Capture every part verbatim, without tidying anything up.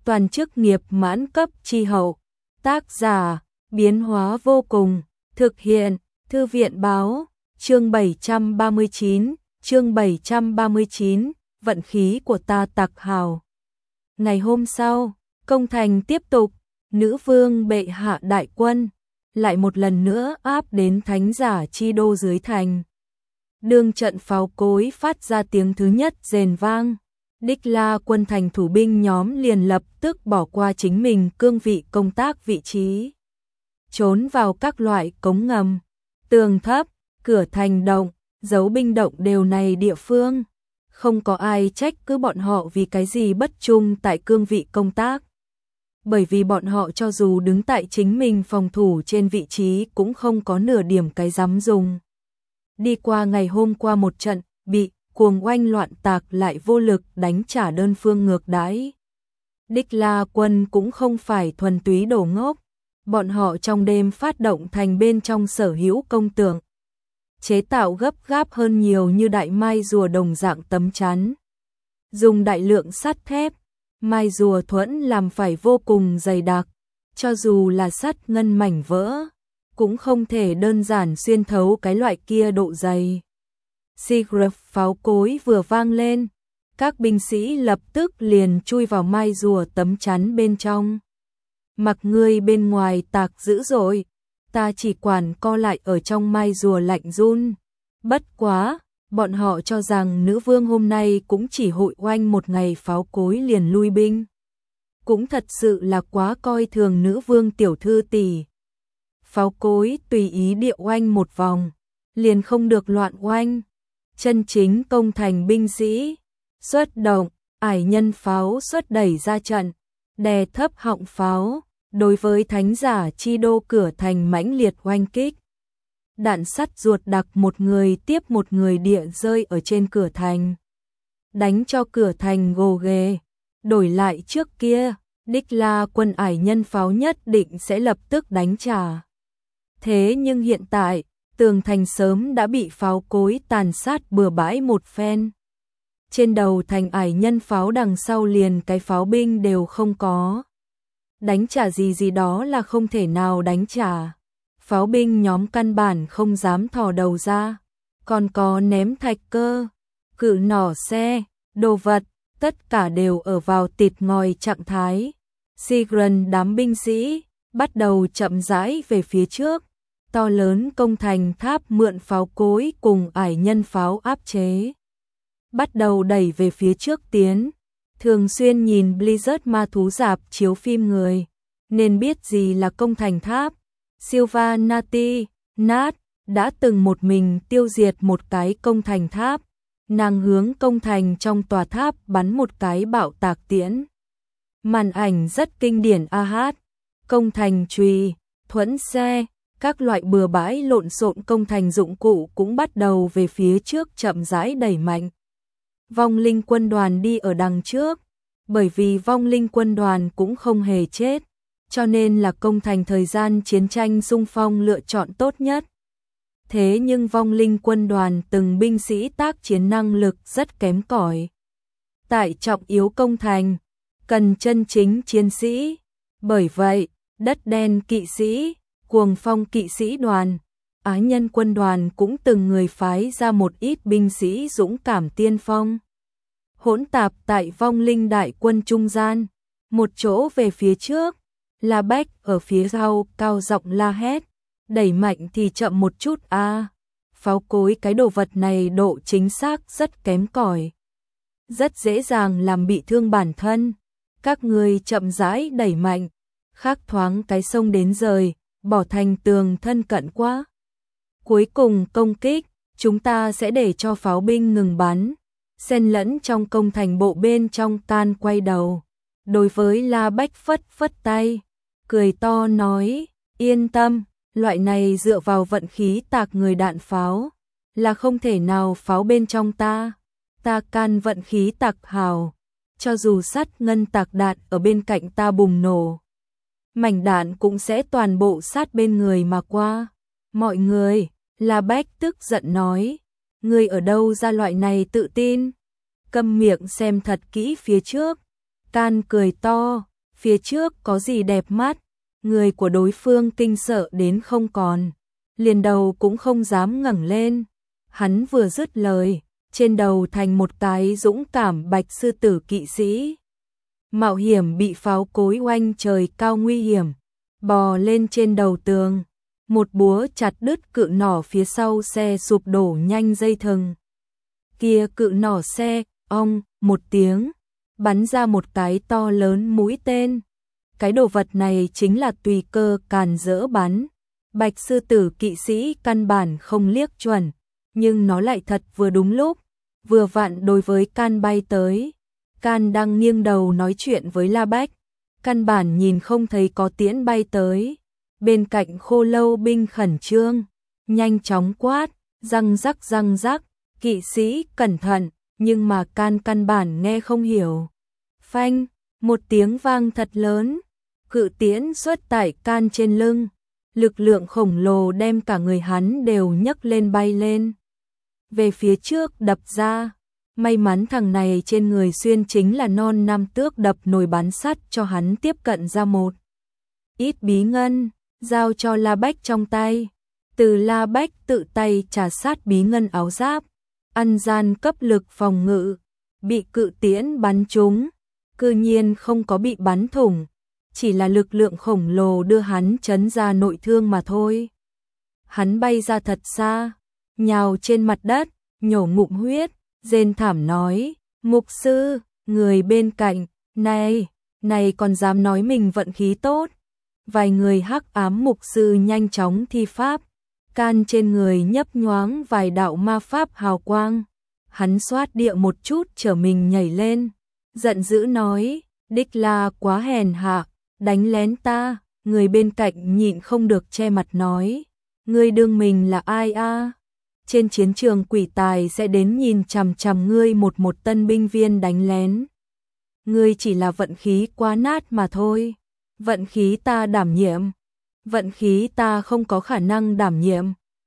toàn chức nghiệp mãn cấp chi hậu. Tác giả, biến hóa vô cùng, thực hiện, Thư viện báo, chương bảy trăm ba mươi chín, chương bảy trăm ba mươi chín, vận khí của ta tặc hào. Ngày hôm sau, công thành tiếp tục, nữ vương bệ hạ đại quân, lại một lần nữa áp đến thánh giả chi đô dưới thành. Đương trận pháo cối phát ra tiếng thứ nhất rền vang, Đích La quân thành thủ binh nhóm liền lập tức bỏ qua chính mình cương vị công tác vị trí, trốn vào các loại cống ngầm, tường thấp, cửa thành động, giấu binh động đều này địa phương. Không có ai trách cứ bọn họ vì cái gì bất trung tại cương vị công tác. Bởi vì bọn họ cho dù đứng tại chính mình phòng thủ trên vị trí cũng không có nửa điểm cái dám dùng. Đi qua ngày hôm qua một trận, bị cuồng oanh loạn tạc lại vô lực đánh trả đơn phương ngược đãi. Đích La quân cũng không phải thuần túy đồ ngốc, bọn họ trong đêm phát động thành bên trong sở hữu công tượng, chế tạo gấp gáp hơn nhiều như đại mai rùa đồng dạng tấm chắn. Dùng đại lượng sắt thép, mai rùa thuẫn làm phải vô cùng dày đặc, cho dù là sắt ngân mảnh vỡ, cũng không thể đơn giản xuyên thấu cái loại kia độ dày. Sigraf pháo cối vừa vang lên, các binh sĩ lập tức liền chui vào mai rùa tấm chắn bên trong. Mặc ngươi bên ngoài tạc dữ dội, ta chỉ quản co lại ở trong mai rùa lạnh run. Bất quá, bọn họ cho rằng nữ vương hôm nay cũng chỉ hội oanh một ngày pháo cối liền lui binh. Cũng thật sự là quá coi thường nữ vương tiểu thư tỷ. Pháo cối tùy ý địa oanh một vòng, liền không được loạn oanh. Chân chính công thành binh sĩ, xuất động, ải nhân pháo xuất đẩy ra trận, đè thấp họng pháo, đối với thánh giả chi đô cửa thành mãnh liệt oanh kích. Đạn sắt ruột đặc một người tiếp một người địa rơi ở trên cửa thành, đánh cho cửa thành gồ ghề. Đổi lại trước kia, Đích La quân ải nhân pháo nhất định sẽ lập tức đánh trả. Thế nhưng hiện tại, tường thành sớm đã bị pháo cối tàn sát bừa bãi một phen. Trên đầu thành ải nhân pháo đằng sau liền cái pháo binh đều không có. Đánh trả gì gì đó là không thể nào đánh trả. Pháo binh nhóm căn bản không dám thò đầu ra. Còn có ném thạch cơ, cự nỏ xe, đồ vật, tất cả đều ở vào tịt ngòi trạng thái. Sigrun đám binh sĩ bắt đầu chậm rãi về phía trước. To lớn công thành tháp mượn pháo cối cùng ải nhân pháo áp chế, bắt đầu đẩy về phía trước tiến. Thường xuyên nhìn Blizzard ma thú rạp chiếu phim người, nên biết gì là công thành tháp. Silva Nati, Nat, đã từng một mình tiêu diệt một cái công thành tháp. Nàng hướng công thành trong tòa tháp bắn một cái bạo tạc tiễn. Màn ảnh rất kinh điển a hát. Công thành chùy, thuẫn xe, các loại bừa bãi lộn xộn công thành dụng cụ cũng bắt đầu về phía trước chậm rãi đẩy mạnh. Vong linh quân đoàn đi ở đằng trước, bởi vì vong linh quân đoàn cũng không hề chết, cho nên là công thành thời gian chiến tranh xung phong lựa chọn tốt nhất. Thế nhưng vong linh quân đoàn từng binh sĩ tác chiến năng lực rất kém cỏi. Tại trọng yếu công thành, cần chân chính chiến sĩ, bởi vậy, đất đen kỵ sĩ, cuồng phong kỵ sĩ đoàn, ái nhân quân đoàn cũng từng người phái ra một ít binh sĩ dũng cảm tiên phong. Hỗn tạp tại vong linh đại quân trung gian, một chỗ về phía trước, La Bách ở phía sau cao giọng la hét, đẩy mạnh thì chậm một chút a. À. Pháo cối cái đồ vật này độ chính xác rất kém cỏi, rất dễ dàng làm bị thương bản thân. Các người chậm rãi đẩy mạnh, khắc thoáng cái sông đến rời, bỏ thành tường thân cận quá. Cuối cùng công kích, chúng ta sẽ để cho pháo binh ngừng bắn, xen lẫn trong công thành bộ bên trong can quay đầu. Đối với La Bách phất phất tay, cười to nói, yên tâm, loại này dựa vào vận khí tạc người đạn pháo, là không thể nào pháo bên trong ta. Ta can vận khí tạc hào, cho dù sắt ngân tạc đạn ở bên cạnh ta bùng nổ, mảnh đạn cũng sẽ toàn bộ sát bên người mà qua. Mọi người, La Bách tức giận nói, ngươi ở đâu ra loại này tự tin? Câm miệng xem thật kỹ phía trước. Can cười to, phía trước có gì đẹp mắt, người của đối phương kinh sợ đến không còn, liền đầu cũng không dám ngẩng lên. Hắn vừa dứt lời, trên đầu thành một cái dũng cảm bạch sư tử kỵ sĩ. Mạo hiểm bị pháo cối oanh trời cao nguy hiểm, bò lên trên đầu tường, một búa chặt đứt cự nỏ phía sau xe sụp đổ nhanh dây thừng. Kia cự nỏ xe, ong, một tiếng, bắn ra một cái to lớn mũi tên. Cái đồ vật này chính là tùy cơ càn dỡ bắn. Bạch sư tử kỵ sĩ căn bản không liếc chuẩn, nhưng nó lại thật vừa đúng lúc, vừa vặn đối với Can bay tới. Can đang nghiêng đầu nói chuyện với La Bách, căn bản nhìn không thấy có tiễn bay tới. Bên cạnh Khô Lâu binh khẩn trương, nhanh chóng quát, răng rắc răng rắc, kỵ sĩ cẩn thận, nhưng mà Can căn bản nghe không hiểu. Phanh, một tiếng vang thật lớn, cự tiễn xuất tại Can trên lưng, lực lượng khổng lồ đem cả người hắn đều nhấc lên bay lên. Về phía trước đập ra, may mắn thằng này trên người xuyên chính là non nam tước đập nồi bán sắt cho hắn tiếp cận ra một ít bí ngân, giao cho La Bách trong tay. Từ La Bách tự tay trà sát bí ngân áo giáp, ăn gian cấp lực phòng ngự, bị cự tiễn bắn trúng, cư nhiên không có bị bắn thủng, chỉ là lực lượng khổng lồ đưa hắn chấn ra nội thương mà thôi. Hắn bay ra thật xa, nhào trên mặt đất, nhổ ngụm huyết, rên thảm nói, mục sư, người bên cạnh, này, này còn dám nói mình vận khí tốt. Vài người hắc ám mục sư nhanh chóng thi pháp, Can trên người nhấp nhoáng vài đạo ma pháp hào quang. Hắn xoát địa một chút trở mình nhảy lên, giận dữ nói, đích là quá hèn hạ, đánh lén ta. Người bên cạnh nhịn không được che mặt nói, ngươi đương mình là ai a? Trên chiến trường quỷ tài sẽ đến nhìn chằm chằm ngươi một một tân binh viên đánh lén. Ngươi chỉ là vận khí quá nát mà thôi. Vận khí ta đảm nhiệm. Vận khí ta không có khả năng đảm nhiệm.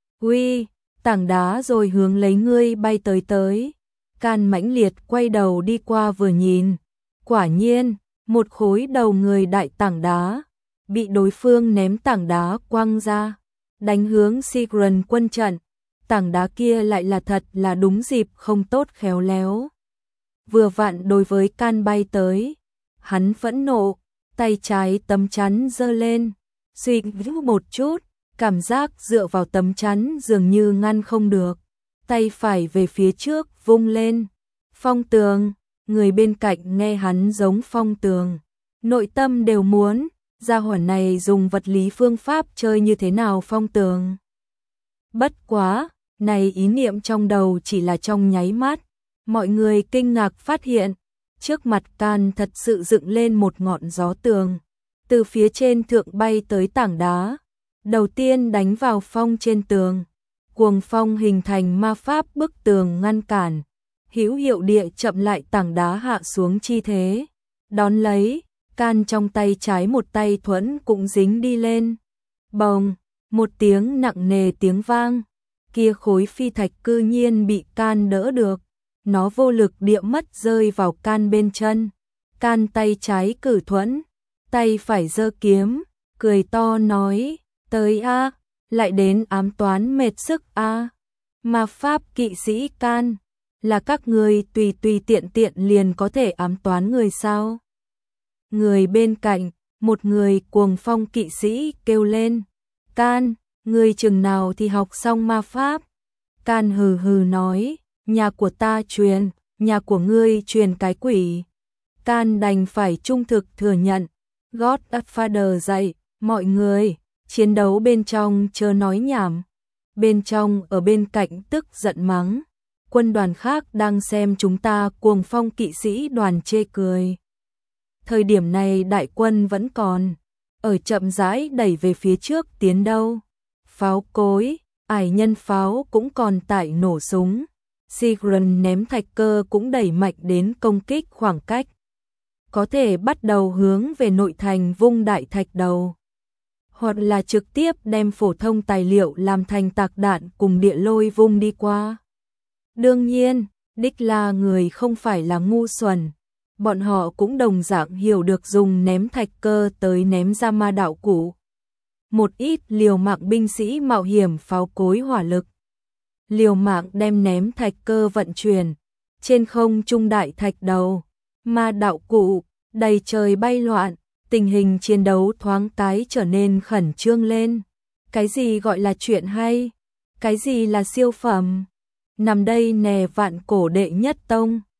Uy, tảng đá rồi hướng lấy ngươi bay tới tới. Can mãnh liệt quay đầu đi qua vừa nhìn. Quả nhiên, một khối đầu người đại tảng đá, bị đối phương ném tảng đá quăng ra, đánh hướng Sigrun quân trận. Tảng đá kia lại là thật là đúng dịp không tốt khéo léo. Vừa vặn đối với Can bay tới, hắn phẫn nộ, tay trái tấm chắn giơ lên, suy nghĩ một chút, cảm giác dựa vào tấm chắn dường như ngăn không được, tay phải về phía trước vung lên, phong tường. Người bên cạnh nghe hắn giống phong tường, nội tâm đều muốn, gia hỏa này dùng vật lý phương pháp chơi như thế nào phong tường. Bất quá, này ý niệm trong đầu chỉ là trong nháy mắt, mọi người kinh ngạc phát hiện, trước mặt Can thật sự dựng lên một ngọn gió tường, từ phía trên thượng bay tới tảng đá, đầu tiên đánh vào phong trên tường, cuồng phong hình thành ma pháp bức tường ngăn cản, hữu hiệu địa chậm lại tảng đá hạ xuống chi thế. Đón lấy, Can trong tay trái một tay thuẫn cũng dính đi lên. Bồng, một tiếng nặng nề tiếng vang, kia khối phi thạch cư nhiên bị Can đỡ được, nó vô lực địa mất rơi vào Can bên chân. Can tay trái cử thuẫn, tay phải giơ kiếm, cười to nói, tới a, lại đến ám toán mệt sức a. Ma pháp kỵ sĩ Can, là các người tùy tùy tiện tiện liền có thể ám toán người sao? Người bên cạnh, một người cuồng phong kỵ sĩ kêu lên, Can, người chừng nào thì học xong ma pháp? Can hừ hừ nói, nhà của ta truyền, nhà của ngươi truyền cái quỷ. Can đành phải trung thực thừa nhận, Godfather dạy, mọi người, chiến đấu bên trong chớ nói nhảm. Bên trong ở bên cạnh tức giận mắng, quân đoàn khác đang xem chúng ta cuồng phong kỵ sĩ đoàn chê cười. Thời điểm này đại quân vẫn còn, ở chậm rãi đẩy về phía trước tiến đâu. Pháo cối, ải nhân pháo cũng còn tại nổ súng. Sigrun ném thạch cơ cũng đẩy mạnh đến công kích khoảng cách. Có thể bắt đầu hướng về nội thành vung đại thạch đầu, hoặc là trực tiếp đem phổ thông tài liệu làm thành tạc đạn cùng địa lôi vung đi qua. Đương nhiên, đích là người không phải là ngu xuẩn, bọn họ cũng đồng dạng hiểu được dùng ném thạch cơ tới ném ra ma đạo cụ. Một ít liều mạng binh sĩ mạo hiểm pháo cối hỏa lực. Liều mạng đem ném thạch cơ vận chuyển. Trên không trung đại thạch đầu, ma đạo cụ, đầy trời bay loạn, tình hình chiến đấu thoáng cái trở nên khẩn trương lên. Cái gì gọi là chuyện hay? Cái gì là siêu phẩm? Nằm đây nè vạn cổ đệ nhất tông.